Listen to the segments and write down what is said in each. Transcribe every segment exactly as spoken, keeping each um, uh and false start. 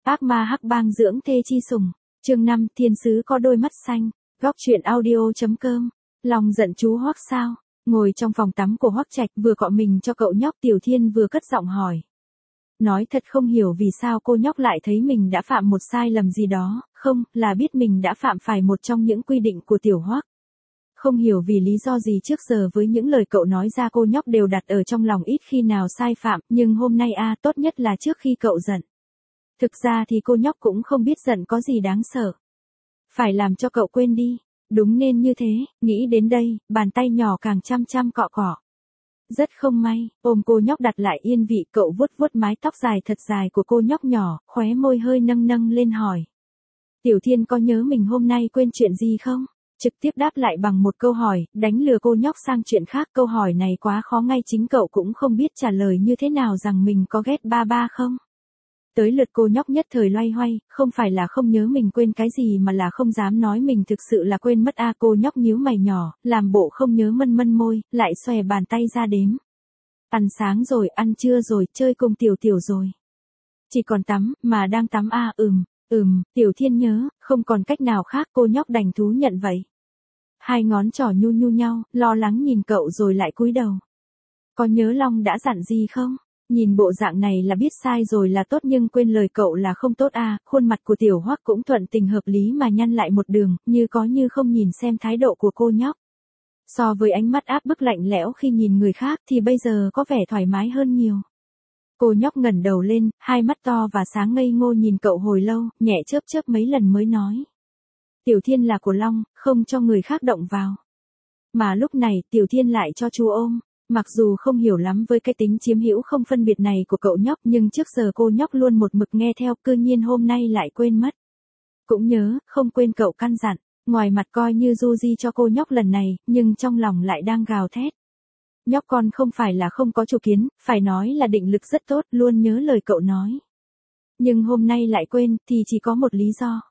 Ác ma hắc bang dưỡng thê chi sủng. Chương năm, thiên sứ có đôi mắt xanh. Góc truyện audio.com. Lòng giận chú Hoắc sao? Ngồi trong phòng tắm của Hoắc Trạch, vừa cọ mình cho cậu nhóc Tiểu Thiên vừa cất giọng hỏi. Nói thật không hiểu vì sao cô nhóc lại thấy mình đã phạm một sai lầm gì đó, không, là biết mình đã phạm phải một trong những quy định của Tiểu Hoắc. Không hiểu vì lý do gì trước giờ với những lời cậu nói ra cô nhóc đều đặt ở trong lòng ít khi nào sai phạm, nhưng hôm nay a tốt nhất là trước khi cậu giận. Thực ra thì cô nhóc cũng không biết giận có gì đáng sợ. Phải làm cho cậu quên đi, đúng nên như thế, nghĩ đến đây, bàn tay nhỏ càng chăm chăm cọ cọ. Rất không may, ôm cô nhóc đặt lại yên vị, cậu vuốt vuốt mái tóc dài thật dài của cô nhóc nhỏ, khóe môi hơi nâng nâng lên hỏi. Tiểu Thiên có nhớ mình hôm nay quên chuyện gì không? Trực tiếp đáp lại bằng một câu hỏi, đánh lừa cô nhóc sang chuyện khác. Câu hỏi này quá khó, ngay chính cậu cũng không biết trả lời như thế nào rằng mình có ghét ba ba không. Tới lượt cô nhóc nhất thời loay hoay, không phải là không nhớ mình quên cái gì mà là không dám nói mình thực sự là quên mất a à, cô nhóc nhíu mày nhỏ, làm bộ không nhớ, mân mân môi, lại xòe bàn tay ra đếm. Ăn sáng rồi, ăn trưa rồi, chơi cùng Tiểu Tiểu rồi. Chỉ còn tắm, mà đang tắm a à, ừm. Ừm, Tiểu Thiên nhớ, không còn cách nào khác, cô nhóc đành thú nhận vậy. Hai ngón trỏ nhu nhu nhau, lo lắng nhìn cậu rồi lại cúi đầu. Có nhớ Long đã dặn gì không? Nhìn bộ dạng này là biết sai rồi là tốt, nhưng quên lời cậu là không tốt à. Khuôn mặt của Tiểu Hoắc cũng thuận tình hợp lý mà nhăn lại một đường, như có như không nhìn xem thái độ của cô nhóc. So với ánh mắt áp bức lạnh lẽo khi nhìn người khác thì bây giờ có vẻ thoải mái hơn nhiều. Cô nhóc ngẩng đầu lên, hai mắt to và sáng ngây ngô nhìn cậu hồi lâu, nhẹ chớp chớp mấy lần mới nói. Tiểu Thiên là của Long, không cho người khác động vào. Mà lúc này Tiểu Thiên lại cho chú ôm. Mặc dù không hiểu lắm với cái tính chiếm hữu không phân biệt này của cậu nhóc, nhưng trước giờ cô nhóc luôn một mực nghe theo, cư nhiên hôm nay lại quên mất. Cũng nhớ, không quên cậu căn dặn, ngoài mặt coi như du di cho cô nhóc lần này, nhưng trong lòng lại đang gào thét. Nhóc con không phải là không có chủ kiến, phải nói là định lực rất tốt, luôn nhớ lời cậu nói. Nhưng hôm nay lại quên, thì chỉ có một lý do.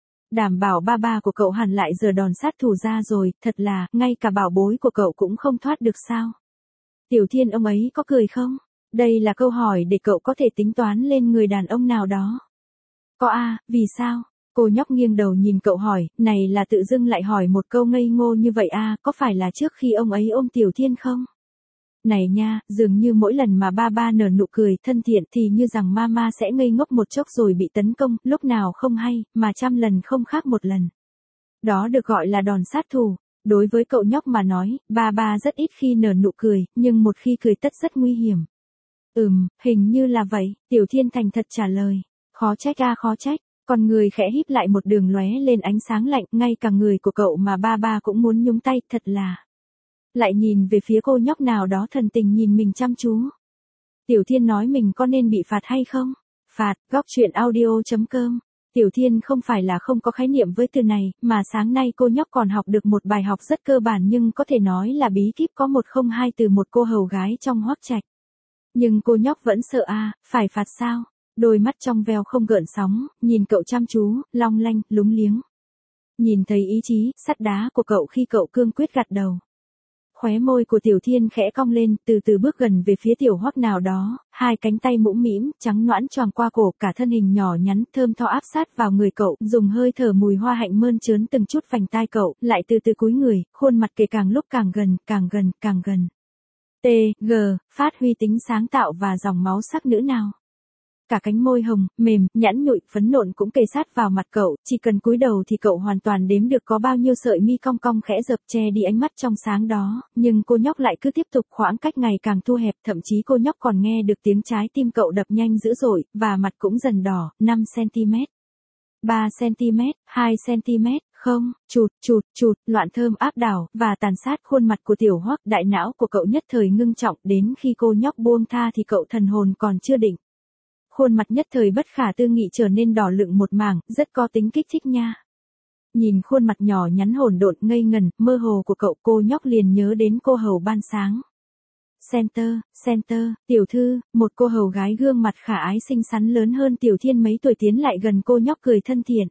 Đảm bảo ba ba của cậu hẳn lại giờ đòn sát thủ ra rồi, thật là, ngay cả bảo bối của cậu cũng không thoát được sao. Tiểu Thiên ông ấy có cười không? Đây là câu hỏi để cậu có thể tính toán lên người đàn ông nào đó. Có a, à, vì sao? Cô nhóc nghiêng đầu nhìn cậu hỏi, này là tự dưng lại hỏi một câu ngây ngô như vậy a, à, có phải là trước khi ông ấy ôm Tiểu Thiên không? Này nha, dường như mỗi lần mà ba ba nở nụ cười thân thiện thì như rằng mama sẽ ngây ngốc một chốc rồi bị tấn công, lúc nào không hay, mà trăm lần không khác một lần. Đó được gọi là đòn sát thủ. Đối với cậu nhóc mà nói, ba ba rất ít khi nở nụ cười, nhưng một khi cười tất rất nguy hiểm. Ừm, hình như là vậy, Tiểu Thiên thành thật trả lời. Khó trách a, khó trách. Còn người khẽ híp lại một đường lóe lên ánh sáng lạnh, ngay cả người của cậu mà ba ba cũng muốn nhúng tay, thật là. Lại nhìn về phía cô nhóc nào đó thần tình nhìn mình chăm chú. Tiểu Thiên nói mình có nên bị phạt hay không? Phạt, góc truyện audio.com. Tiểu Thiên không phải là không có khái niệm với từ này, mà sáng nay cô nhóc còn học được một bài học rất cơ bản nhưng có thể nói là bí kíp có một không hai từ một cô hầu gái trong Hoắc Trạch. Nhưng cô nhóc vẫn sợ a, à, phải phạt sao? Đôi mắt trong veo không gợn sóng, nhìn cậu chăm chú, long lanh, lúng liếng. Nhìn thấy ý chí, sắt đá của cậu khi cậu cương quyết gật đầu. Khóe môi của Tiểu Thiên khẽ cong lên, từ từ bước gần về phía Tiểu Hoắc nào đó, hai cánh tay mũm mĩm, trắng nõn choàng qua cổ, cả thân hình nhỏ nhắn, thơm tho áp sát vào người cậu, dùng hơi thở mùi hoa hạnh mơn trớn từng chút vành tai cậu, lại từ từ cúi người, khuôn mặt kề càng lúc càng gần, càng gần, càng gần. T, G, phát huy tính sáng tạo và dòng máu sắc nữ nào. Cả cánh môi hồng, mềm, nhẵn nhụi, phấn nộn cũng kề sát vào mặt cậu, chỉ cần cúi đầu thì cậu hoàn toàn đếm được có bao nhiêu sợi mi cong cong khẽ dập che đi ánh mắt trong sáng đó, nhưng cô nhóc lại cứ tiếp tục, khoảng cách ngày càng thu hẹp, thậm chí cô nhóc còn nghe được tiếng trái tim cậu đập nhanh dữ dội, và mặt cũng dần đỏ, năm xăng-ti-mét, ba xăng-ti-mét, hai xăng-ti-mét, không, chụt, chụt, chụt, loạn thơm áp đảo, và tàn sát khuôn mặt của Tiểu Hoắc, đại não của cậu nhất thời ngưng trọng, đến khi cô nhóc buông tha thì cậu thần hồn còn chưa định. Khuôn mặt nhất thời bất khả tư nghị trở nên đỏ lựng một mảng, rất có tính kích thích nha. Nhìn khuôn mặt nhỏ nhắn hỗn độn, ngây ngần, mơ hồ của cậu, cô nhóc liền nhớ đến cô hầu ban sáng. Center, Center, tiểu thư, một cô hầu gái gương mặt khả ái xinh xắn lớn hơn Tiểu Thiên mấy tuổi tiến lại gần cô nhóc cười thân thiện.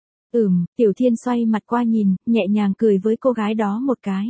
Ừm, Tiểu Thiên xoay mặt qua nhìn, nhẹ nhàng cười với cô gái đó một cái.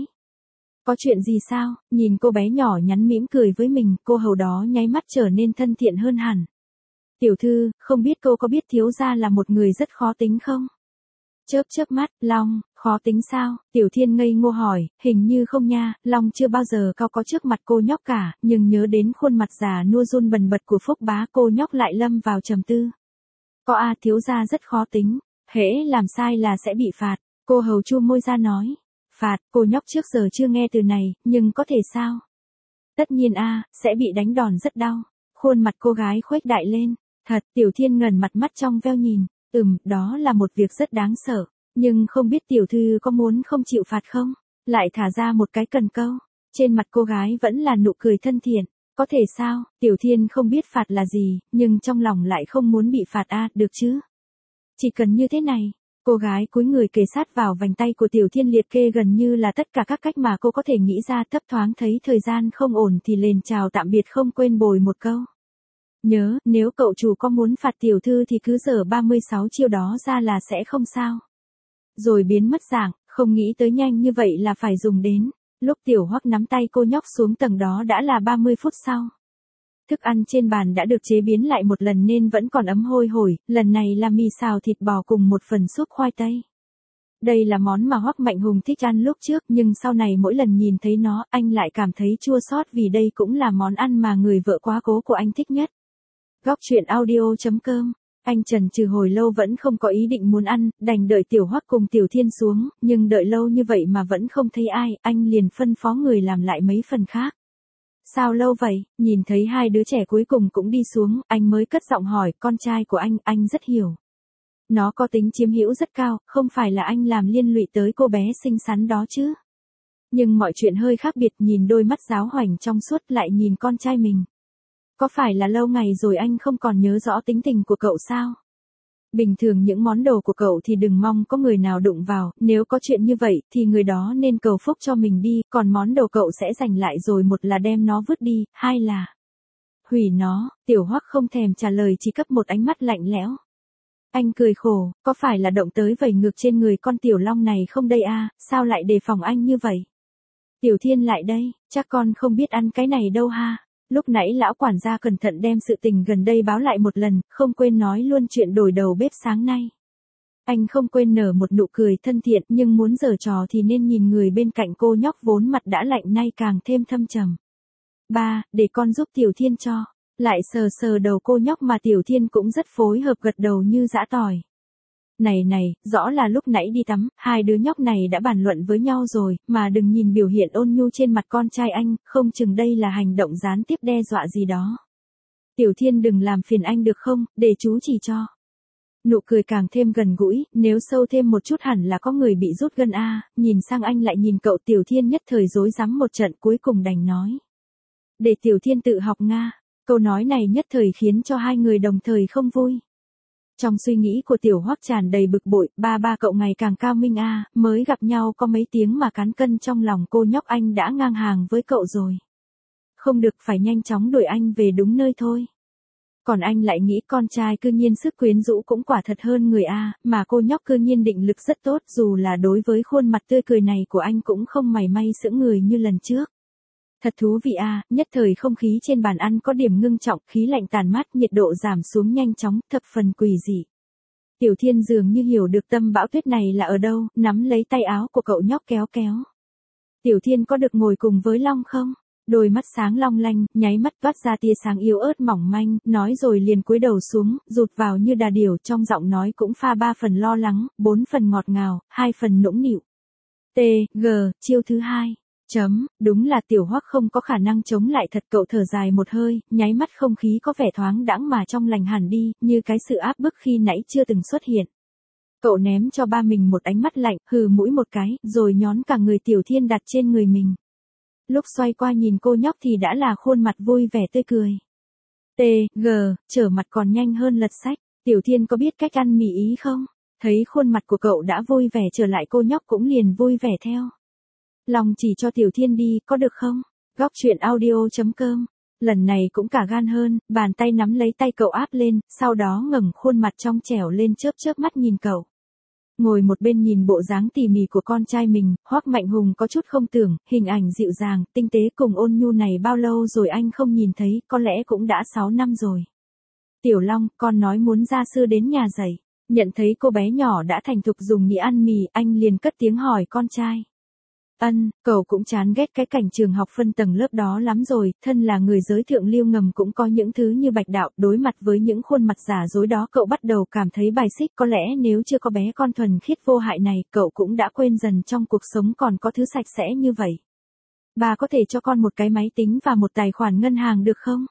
Có chuyện gì sao? Nhìn cô bé nhỏ nhắn mỉm cười với mình, cô hầu đó nháy mắt trở nên thân thiện hơn hẳn. Tiểu thư, không biết cô có biết thiếu gia là một người rất khó tính không? Chớp chớp mắt, Long, khó tính sao? Tiểu Thiên ngây ngô hỏi, hình như không nha, Long chưa bao giờ cao có trước mặt cô nhóc cả, nhưng nhớ đến khuôn mặt già nua run bần bật của Phúc bá cô nhóc lại lâm vào trầm tư. Có a thiếu gia rất khó tính, hễ làm sai là sẽ bị phạt, cô hầu chu môi ra nói. Phạt, cô nhóc trước giờ chưa nghe từ này, nhưng có thể sao? Tất nhiên a, sẽ bị đánh đòn rất đau. Khuôn mặt cô gái khuếch đại lên, thật, Tiểu Thiên ngần mặt mắt trong veo nhìn. Ừm, đó là một việc rất đáng sợ, nhưng không biết tiểu thư có muốn không chịu phạt không? Lại thả ra một cái cần câu, trên mặt cô gái vẫn là nụ cười thân thiện, có thể sao? Tiểu Thiên không biết phạt là gì, nhưng trong lòng lại không muốn bị phạt a, được chứ? Chỉ cần như thế này, cô gái cúi người kề sát vào vành tay của Tiểu Thiên liệt kê gần như là tất cả các cách mà cô có thể nghĩ ra, thấp thoáng thấy thời gian không ổn thì liền chào tạm biệt không quên bồi một câu. Nhớ, nếu cậu chủ có muốn phạt tiểu thư thì cứ dở ba mươi sáu chiêu đó ra là sẽ không sao. Rồi biến mất dạng, không nghĩ tới nhanh như vậy là phải dùng đến. Lúc Tiểu Hoắc nắm tay cô nhóc xuống tầng đó đã là ba mươi phút sau. Thức ăn trên bàn đã được chế biến lại một lần nên vẫn còn ấm hôi hổi, lần này là mì xào thịt bò cùng một phần súp khoai tây. Đây là món mà Hoắc Mạnh Hùng thích ăn lúc trước, nhưng sau này mỗi lần nhìn thấy nó, anh lại cảm thấy chua xót vì đây cũng là món ăn mà người vợ quá cố của anh thích nhất. Góc truyện audio chấm com. Anh chần chừ hồi lâu vẫn không có ý định muốn ăn, đành đợi Tiểu Hoắc cùng Tiểu Thiên xuống, nhưng đợi lâu như vậy mà vẫn không thấy ai, anh liền phân phó người làm lại mấy phần khác. Sao lâu vậy? Nhìn thấy hai đứa trẻ cuối cùng cũng đi xuống, anh mới cất giọng hỏi, con trai của anh, anh rất hiểu. Nó có tính chiếm hữu rất cao, không phải là anh làm liên lụy tới cô bé xinh xắn đó chứ. Nhưng mọi chuyện hơi khác biệt, nhìn đôi mắt giáo hoành trong suốt lại nhìn con trai mình. Có phải là lâu ngày rồi anh không còn nhớ rõ tính tình của cậu sao? Bình thường những món đồ của cậu thì đừng mong có người nào đụng vào, nếu có chuyện như vậy thì người đó nên cầu phúc cho mình đi, còn món đồ cậu sẽ giành lại rồi, một là đem nó vứt đi, hai là hủy nó. Tiểu Hoắc không thèm trả lời, chỉ cấp một ánh mắt lạnh lẽo. Anh cười khổ, có phải là động tới vẩy ngược trên người con Tiểu Long này không đây a? Sao lại đề phòng anh như vậy? Tiểu Thiên lại đây, chắc con không biết ăn cái này đâu ha. Lúc nãy lão quản gia cẩn thận đem sự tình gần đây báo lại một lần, không quên nói luôn chuyện đổi đầu bếp sáng nay. Anh không quên nở một nụ cười thân thiện, nhưng muốn giở trò thì nên nhìn người bên cạnh cô nhóc vốn mặt đã lạnh nay càng thêm thâm trầm. Ba, để con giúp Tiểu Thiên cho. Lại sờ sờ đầu cô nhóc mà Tiểu Thiên cũng rất phối hợp gật đầu như giã tỏi. Này này, rõ là lúc nãy đi tắm, hai đứa nhóc này đã bàn luận với nhau rồi, mà đừng nhìn biểu hiện ôn nhu trên mặt con trai anh, không chừng đây là hành động gián tiếp đe dọa gì đó. Tiểu Thiên đừng làm phiền anh được không, để chú chỉ cho. Nụ cười càng thêm gần gũi, nếu sâu thêm một chút hẳn là có người bị rút gân a. Nhìn sang anh lại nhìn cậu, Tiểu Thiên nhất thời rối rắm một trận, cuối cùng đành nói. Để Tiểu Thiên tự học Nga. Câu nói này nhất thời khiến cho hai người đồng thời không vui. Trong suy nghĩ của Tiểu Hoắc tràn đầy bực bội, ba ba cậu ngày càng cao minh a, mới gặp nhau có mấy tiếng mà cán cân trong lòng cô nhóc anh đã ngang hàng với cậu rồi. Không được, phải nhanh chóng đuổi anh về đúng nơi thôi. Còn anh lại nghĩ con trai cư nhiên sức quyến rũ cũng quả thật hơn người a, mà cô nhóc cư nhiên định lực rất tốt, dù là đối với khuôn mặt tươi cười này của anh cũng không mảy may sững người như lần trước. Thật thú vị a, nhất thời không khí trên bàn ăn có điểm ngưng trọng, khí lạnh tàn mát, nhiệt độ giảm xuống nhanh chóng, thập phần quỷ dị. Tiểu Thiên dường như hiểu được tâm bão tuyết này là ở đâu, nắm lấy tay áo của cậu nhóc kéo kéo. Tiểu Thiên có được ngồi cùng với Long không? Đôi mắt sáng long lanh, nháy mắt toát ra tia sáng yếu ớt mỏng manh, nói rồi liền cúi đầu xuống, rụt vào như đà điểu, trong giọng nói cũng pha ba phần lo lắng, bốn phần ngọt ngào, hai phần nũng nịu. T, G, chiêu thứ hai. Chấm, đúng là Tiểu Hoắc không có khả năng chống lại thật, cậu thở dài một hơi, nháy mắt không khí có vẻ thoáng đãng mà trong lành hẳn đi, như cái sự áp bức khi nãy chưa từng xuất hiện. Cậu ném cho ba mình một ánh mắt lạnh, hừ mũi một cái, rồi nhón cả người Tiểu Thiên đặt trên người mình. Lúc xoay qua nhìn cô nhóc thì đã là khuôn mặt vui vẻ tươi cười. T, G, trở mặt còn nhanh hơn lật sách. Tiểu Thiên có biết cách ăn mì Ý không? Thấy khuôn mặt của cậu đã vui vẻ trở lại, cô nhóc cũng liền vui vẻ theo. Lòng chỉ cho Tiểu Thiên đi, có được không? Góc truyện audio chấm com. Lần này cũng cả gan hơn, bàn tay nắm lấy tay cậu áp lên, sau đó ngẩng khuôn mặt trong trẻo lên, chớp chớp mắt nhìn cậu. Ngồi một bên nhìn bộ dáng tỉ mỉ của con trai mình, Hoắc Mạnh Hùng có chút không tưởng, hình ảnh dịu dàng, tinh tế cùng ôn nhu này bao lâu rồi anh không nhìn thấy, có lẽ cũng đã sáu năm rồi. Tiểu Long, con nói muốn gia sư đến nhà dạy. Nhận thấy cô bé nhỏ đã thành thục dùng đĩa ăn mì, anh liền cất tiếng hỏi con trai. Ân, cậu cũng chán ghét cái cảnh trường học phân tầng lớp đó lắm rồi, thân là người giới thượng lưu ngầm cũng có những thứ như bạch đạo, đối mặt với những khuôn mặt giả dối đó cậu bắt đầu cảm thấy bài xích, có lẽ nếu chưa có bé con thuần khiết vô hại này, cậu cũng đã quên dần trong cuộc sống còn có thứ sạch sẽ như vậy. Bà có thể cho con một cái máy tính và một tài khoản ngân hàng được không?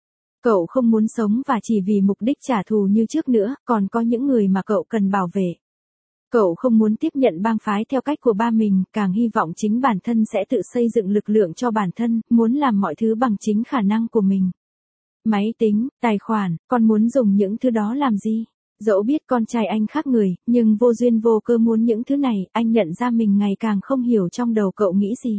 Cậu không muốn sống và chỉ vì mục đích trả thù như trước nữa, còn có những người mà cậu cần bảo vệ. Cậu không muốn tiếp nhận bang phái theo cách của ba mình, càng hy vọng chính bản thân sẽ tự xây dựng lực lượng cho bản thân, muốn làm mọi thứ bằng chính khả năng của mình. Máy tính, tài khoản, con muốn dùng những thứ đó làm gì? Dẫu biết con trai anh khác người, nhưng vô duyên vô cơ muốn những thứ này, anh nhận ra mình ngày càng không hiểu trong đầu cậu nghĩ gì.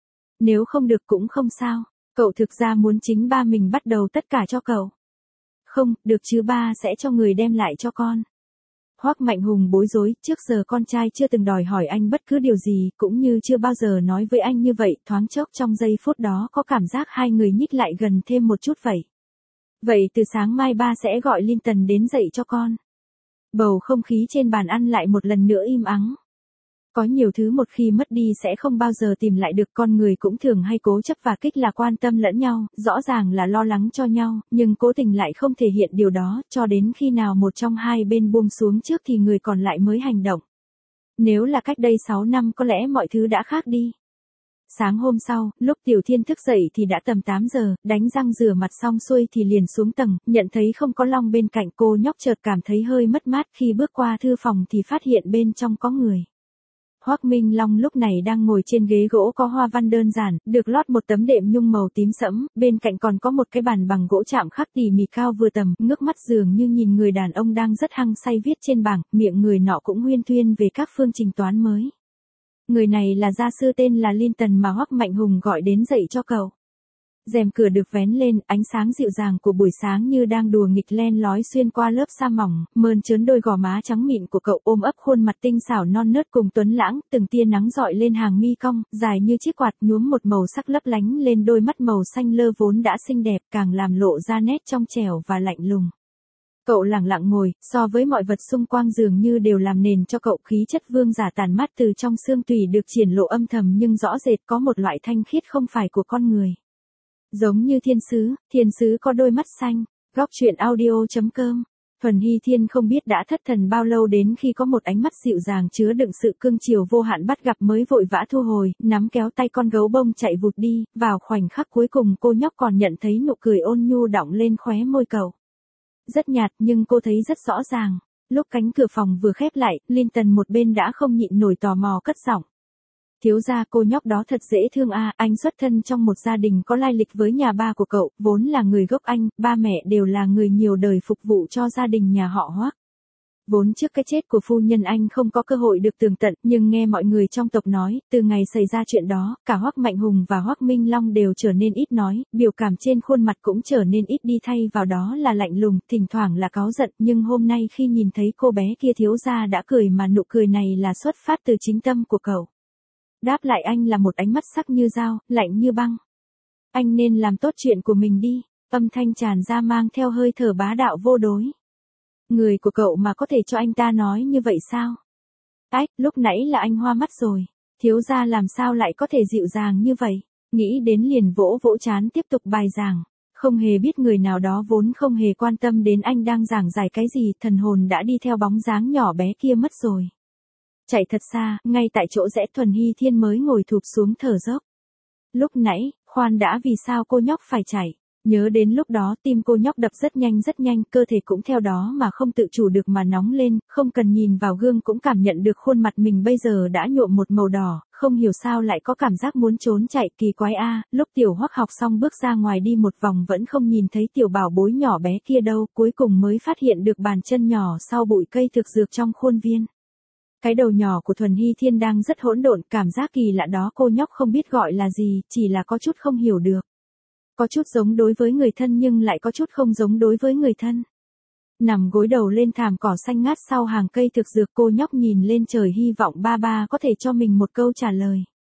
Nếu không được cũng không sao, cậu thực ra muốn chính ba mình bắt đầu tất cả cho cậu. Không, được chứ, ba sẽ cho người đem lại cho con. Hoắc Mạnh Hùng bối rối, trước giờ con trai chưa từng đòi hỏi anh bất cứ điều gì, cũng như chưa bao giờ nói với anh như vậy, thoáng chốc trong giây phút đó có cảm giác hai người nhích lại gần thêm một chút vậy. Vậy từ sáng mai ba sẽ gọi Linton đến dạy cho con. Bầu không khí trên bàn ăn lại một lần nữa im ắng. Có nhiều thứ một khi mất đi sẽ không bao giờ tìm lại được, con người cũng thường hay cố chấp và kích là quan tâm lẫn nhau, rõ ràng là lo lắng cho nhau, nhưng cố tình lại không thể hiện điều đó, cho đến khi nào một trong hai bên buông xuống trước thì người còn lại mới hành động. Nếu là cách đây sáu năm có lẽ mọi thứ đã khác đi. Sáng hôm sau, lúc Tiểu Thiên thức dậy thì đã tầm tám giờ, đánh răng rửa mặt xong xuôi thì liền xuống tầng, nhận thấy không có Long bên cạnh, cô nhóc chợt cảm thấy hơi mất mát, khi bước qua thư phòng thì phát hiện bên trong có người. Hoắc Minh Long lúc này đang ngồi trên ghế gỗ có hoa văn đơn giản, được lót một tấm đệm nhung màu tím sẫm, bên cạnh còn có một cái bàn bằng gỗ chạm khắc tỉ mỉ cao vừa tầm, ngước mắt dường như nhìn người đàn ông đang rất hăng say viết trên bảng, miệng người nọ cũng huyên thuyên về các phương trình toán mới. Người này là gia sư tên là Linton mà Hoắc Mạnh Hùng gọi đến dạy cho cậu. Rèm cửa được vén lên, ánh sáng dịu dàng của buổi sáng như đang đùa nghịch len lói xuyên qua lớp sa mỏng, mơn trớn đôi gò má trắng mịn của cậu, ôm ấp khuôn mặt tinh xảo non nớt cùng tuấn lãng, từng tia nắng dọi lên hàng mi cong, dài như chiếc quạt, nhuốm một màu sắc lấp lánh lên đôi mắt màu xanh lơ vốn đã xinh đẹp, càng làm lộ ra nét trong trẻo và lạnh lùng. Cậu lặng lặng ngồi, so với mọi vật xung quanh dường như đều làm nền cho cậu khí chất vương giả tàn mát từ trong xương tủy được triển lộ âm thầm nhưng rõ rệt, có một loại thanh khiết không phải của con người. Giống như thiên sứ, thiên sứ có đôi mắt xanh. Góc truyện audio chấm com. Thuần Hy Thiên không biết đã thất thần bao lâu đến khi có một ánh mắt dịu dàng chứa đựng sự cương chiều vô hạn bắt gặp mới vội vã thu hồi, nắm kéo tay con gấu bông chạy vụt đi, vào khoảnh khắc cuối cùng cô nhóc còn nhận thấy nụ cười ôn nhu đọng lên khóe môi cậu. Rất nhạt nhưng cô thấy rất rõ ràng. Lúc cánh cửa phòng vừa khép lại, Linton một bên đã không nhịn nổi tò mò cất giọng. Thiếu gia, cô nhóc đó thật dễ thương à, anh xuất thân trong một gia đình có lai lịch với nhà ba của cậu, vốn là người gốc Anh, ba mẹ đều là người nhiều đời phục vụ cho gia đình nhà họ Hoắc. Vốn trước cái chết của phu nhân anh không có cơ hội được tường tận, nhưng nghe mọi người trong tộc nói, từ ngày xảy ra chuyện đó, cả Hoắc Mạnh Hùng và Hoắc Minh Long đều trở nên ít nói, biểu cảm trên khuôn mặt cũng trở nên ít đi, thay vào đó là lạnh lùng, thỉnh thoảng là cáu giận, nhưng hôm nay khi nhìn thấy cô bé kia thiếu gia đã cười mà nụ cười này là xuất phát từ chính tâm của cậu. Đáp lại anh là một ánh mắt sắc như dao, lạnh như băng. Anh nên làm tốt chuyện của mình đi, âm thanh tràn ra mang theo hơi thở bá đạo vô đối. Người của cậu mà có thể cho anh ta nói như vậy sao? Ách, lúc nãy là anh hoa mắt rồi, thiếu gia làm sao lại có thể dịu dàng như vậy? Nghĩ đến liền vỗ vỗ trán tiếp tục bài giảng. Không hề biết người nào đó vốn không hề quan tâm đến anh đang giảng giải cái gì, thần hồn đã đi theo bóng dáng nhỏ bé kia mất rồi. Chạy thật xa, ngay tại chỗ rẽ Thuần Hy Thiên mới ngồi thụp xuống thở dốc. Lúc nãy, khoan đã, vì sao cô nhóc phải chạy? Nhớ đến lúc đó tim cô nhóc đập rất nhanh rất nhanh, cơ thể cũng theo đó mà không tự chủ được mà nóng lên, không cần nhìn vào gương cũng cảm nhận được khuôn mặt mình bây giờ đã nhuộm một màu đỏ, không hiểu sao lại có cảm giác muốn trốn chạy, kỳ quái a. Lúc Tiểu Hoắc học xong bước ra ngoài đi một vòng vẫn không nhìn thấy tiểu bảo bối nhỏ bé kia đâu, cuối cùng mới phát hiện được bàn chân nhỏ sau bụi cây thực dược trong khuôn viên. Cái đầu nhỏ của Thuần Hy Thiên đang rất hỗn độn, cảm giác kỳ lạ đó cô nhóc không biết gọi là gì, chỉ là có chút không hiểu được. Có chút giống đối với người thân nhưng lại có chút không giống đối với người thân. Nằm gối đầu lên thảm cỏ xanh ngát sau hàng cây thực dược, cô nhóc nhìn lên trời hy vọng ba ba có thể cho mình một câu trả lời.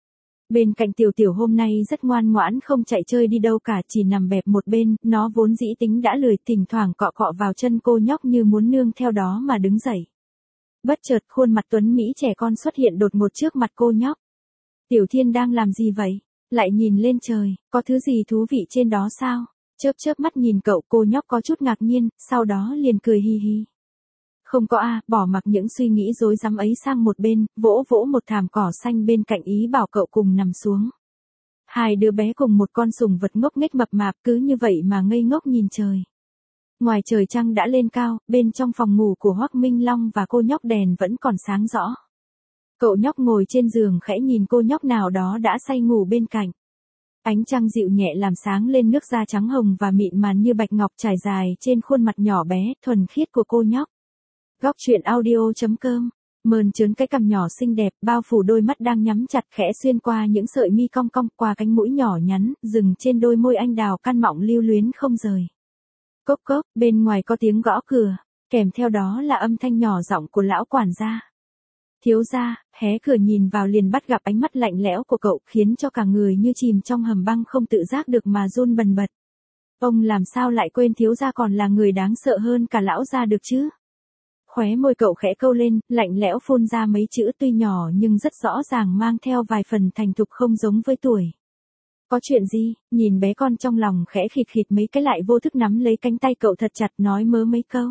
Bên cạnh Tiểu Tiểu hôm nay rất ngoan ngoãn không chạy chơi đi đâu cả, chỉ nằm bẹp một bên, nó vốn dĩ tính đã lười, thỉnh thoảng cọ cọ vào chân cô nhóc như muốn nương theo đó mà đứng dậy. Bất chợt khuôn mặt tuấn Mỹ trẻ con xuất hiện đột ngột trước mặt cô nhóc. Tiểu Thiên đang làm gì vậy? Lại nhìn lên trời, có thứ gì thú vị trên đó sao? Chớp chớp mắt nhìn cậu, cô nhóc có chút ngạc nhiên, sau đó liền cười hi hi. Không có a, bỏ mặc những suy nghĩ rối rắm ấy sang một bên, vỗ vỗ một thảm cỏ xanh bên cạnh ý bảo cậu cùng nằm xuống. Hai đứa bé cùng một con sùng vật ngốc nghếch mập mạp cứ như vậy mà ngây ngốc nhìn trời. Ngoài trời trăng đã lên cao, bên trong phòng ngủ của Hoắc Minh Long và cô nhóc đèn vẫn còn sáng rõ. Cậu nhóc ngồi trên giường khẽ nhìn cô nhóc nào đó đã say ngủ bên cạnh. Ánh trăng dịu nhẹ làm sáng lên nước da trắng hồng và mịn màn như bạch ngọc trải dài trên khuôn mặt nhỏ bé, thuần khiết của cô nhóc. Góc truyện audio chấm com, mơn trớn cái cằm nhỏ xinh đẹp, bao phủ đôi mắt đang nhắm chặt khẽ xuyên qua những sợi mi cong cong qua cánh mũi nhỏ nhắn, dừng trên đôi môi anh đào căn mọng lưu luyến không rời. Cốc cốc, bên ngoài có tiếng gõ cửa, kèm theo đó là âm thanh nhỏ giọng của lão quản gia. Thiếu gia, hé cửa nhìn vào liền bắt gặp ánh mắt lạnh lẽo của cậu, khiến cho cả người như chìm trong hầm băng không tự giác được mà run bần bật. Ông làm sao lại quên thiếu gia còn là người đáng sợ hơn cả lão gia được chứ? Khóe môi cậu khẽ câu lên, lạnh lẽo phun ra mấy chữ tuy nhỏ nhưng rất rõ ràng mang theo vài phần thành thục không giống với tuổi. Có chuyện gì? Nhìn bé con trong lòng khẽ khịt khịt mấy cái lại vô thức nắm lấy cánh tay cậu thật chặt nói mớ mấy câu.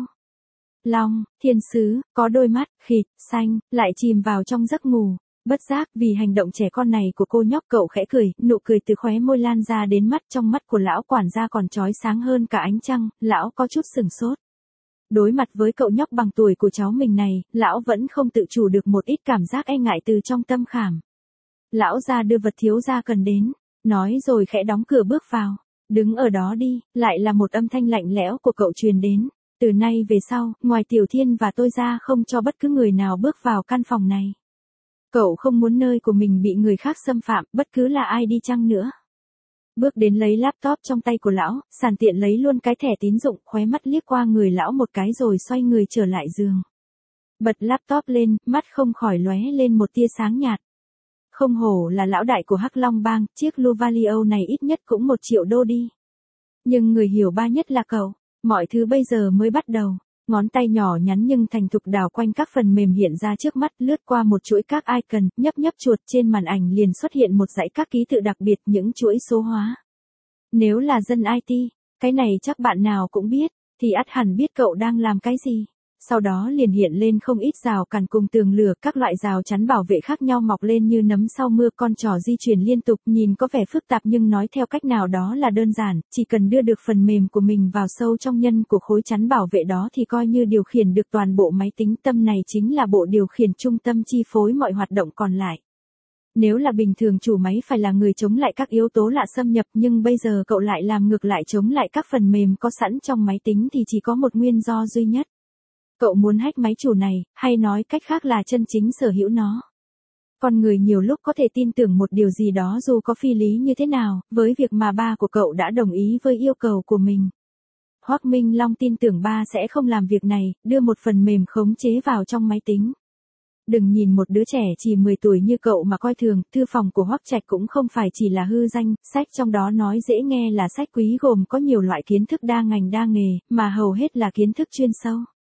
Long, thiên sứ, có đôi mắt, khịt, xanh, lại chìm vào trong giấc ngủ. Bất giác vì hành động trẻ con này của cô nhóc cậu khẽ cười, nụ cười từ khóe môi lan ra đến mắt, trong mắt của lão quản gia còn chói sáng hơn cả ánh trăng, lão có chút sừng sốt. Đối mặt với cậu nhóc bằng tuổi của cháu mình này, lão vẫn không tự chủ được một ít cảm giác e ngại từ trong tâm khảm. Lão ra đưa vật thiếu gia cần đến, nói rồi khẽ đóng cửa bước vào. Đứng ở đó đi, lại là một âm thanh lạnh lẽo của cậu truyền đến. Từ nay về sau, ngoài Tiểu Thiên và tôi ra không cho bất cứ người nào bước vào căn phòng này. Cậu không muốn nơi của mình bị người khác xâm phạm, bất cứ là ai đi chăng nữa. Bước đến lấy laptop trong tay của lão, sàn tiện lấy luôn cái thẻ tín dụng, khóe mắt liếc qua người lão một cái rồi xoay người trở lại giường. Bật laptop lên, mắt không khỏi lóe lên một tia sáng nhạt. Không hổ là lão đại của Hắc Long Bang, chiếc Luvalio này ít nhất cũng một triệu đô đi. Nhưng người hiểu ba nhất là cậu, mọi thứ bây giờ mới bắt đầu. Ngón tay nhỏ nhắn nhưng thành thục đảo quanh các phần mềm hiện ra trước mắt, lướt qua một chuỗi các icon, nhấp nhấp chuột trên màn ảnh liền xuất hiện một dãy các ký tự đặc biệt, những chuỗi số hóa. Nếu là dân i tê, cái này chắc bạn nào cũng biết, thì ắt hẳn biết cậu đang làm cái gì. Sau đó liền hiện lên không ít rào cản cùng tường lửa, các loại rào chắn bảo vệ khác nhau mọc lên như nấm sau mưa, con trỏ di chuyển liên tục, nhìn có vẻ phức tạp nhưng nói theo cách nào đó là đơn giản, chỉ cần đưa được phần mềm của mình vào sâu trong nhân của khối chắn bảo vệ đó thì coi như điều khiển được toàn bộ máy tính. Tâm này chính là bộ điều khiển trung tâm chi phối mọi hoạt động còn lại. Nếu là bình thường chủ máy phải là người chống lại các yếu tố lạ xâm nhập, nhưng bây giờ cậu lại làm ngược lại, chống lại các phần mềm có sẵn trong máy tính thì chỉ có một nguyên do duy nhất. Cậu muốn hack máy chủ này, hay nói cách khác là chân chính sở hữu nó. Con người nhiều lúc có thể tin tưởng một điều gì đó dù có phi lý như thế nào, với việc mà ba của cậu đã đồng ý với yêu cầu của mình. Hoắc Minh Long tin tưởng ba sẽ không làm việc này, đưa một phần mềm khống chế vào trong máy tính. Đừng nhìn một đứa trẻ chỉ mười tuổi như cậu mà coi thường, thư phòng của Hoắc Trạch cũng không phải chỉ là hư danh, sách trong đó nói dễ nghe là sách quý, gồm có nhiều loại kiến thức đa ngành đa nghề, mà hầu hết là kiến thức chuyên sâu.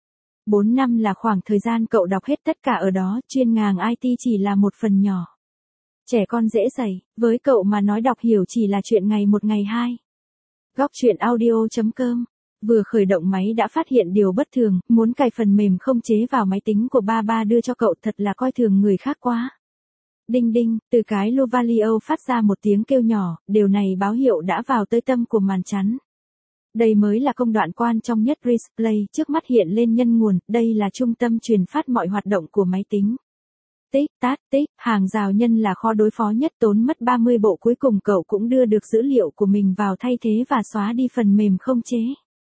bốn năm là khoảng thời gian cậu đọc hết tất cả ở đó, chuyên ngành i tê chỉ là một phần nhỏ. Trẻ con dễ dạy, với cậu mà nói đọc hiểu chỉ là chuyện ngày một ngày hai. Góc truyện audio chấm com, vừa khởi động máy đã phát hiện điều bất thường, muốn cài phần mềm không chế vào máy tính của ba ba đưa cho cậu, thật là coi thường người khác quá. Đinh đinh, từ cái Luvalio phát ra một tiếng kêu nhỏ, điều này báo hiệu đã vào tới tâm của màn chắn. Đây mới là công đoạn quan trọng nhất. Display trước mắt hiện lên nhân nguồn, đây là trung tâm truyền phát mọi hoạt động của máy tính. Tích tát tích, hàng rào nhân là khó đối phó nhất, tốn mất ba mươi bộ, cuối cùng cậu cũng đưa được dữ liệu của mình vào thay thế và xóa đi phần mềm không chế.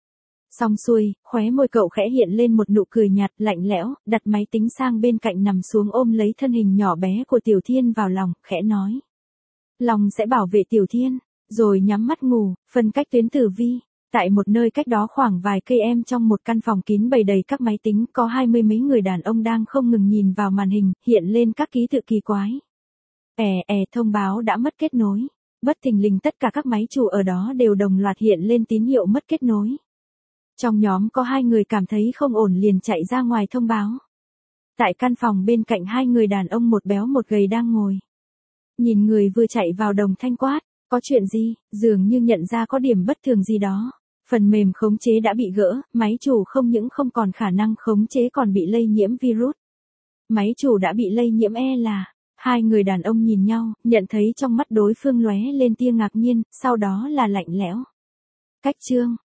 Xong xuôi, khóe môi cậu khẽ hiện lên một nụ cười nhạt lạnh lẽo, đặt máy tính sang bên cạnh, nằm xuống ôm lấy thân hình nhỏ bé của Tiểu Thiên vào lòng, khẽ nói. Lòng sẽ bảo vệ Tiểu Thiên, rồi nhắm mắt ngủ, phân cách tuyến tử vi. Tại một nơi cách đó khoảng vài cây em, trong một căn phòng kín bày đầy các máy tính, có hai mươi mấy người đàn ông đang không ngừng nhìn vào màn hình, hiện lên các ký tự kỳ quái. È è thông báo đã mất kết nối. Bất thình lình tất cả các máy chủ ở đó đều đồng loạt hiện lên tín hiệu mất kết nối. Trong nhóm có hai người cảm thấy không ổn liền chạy ra ngoài thông báo. Tại căn phòng bên cạnh hai người đàn ông một béo một gầy đang ngồi. Nhìn người vừa chạy vào đồng thanh quát, có chuyện gì, dường như nhận ra có điểm bất thường gì đó. Phần mềm khống chế đã bị gỡ, máy chủ không những không còn khả năng khống chế còn bị lây nhiễm virus. Máy chủ đã bị lây nhiễm e là, hai người đàn ông nhìn nhau, nhận thấy trong mắt đối phương lóe lên tia ngạc nhiên, sau đó là lạnh lẽo. Cách chương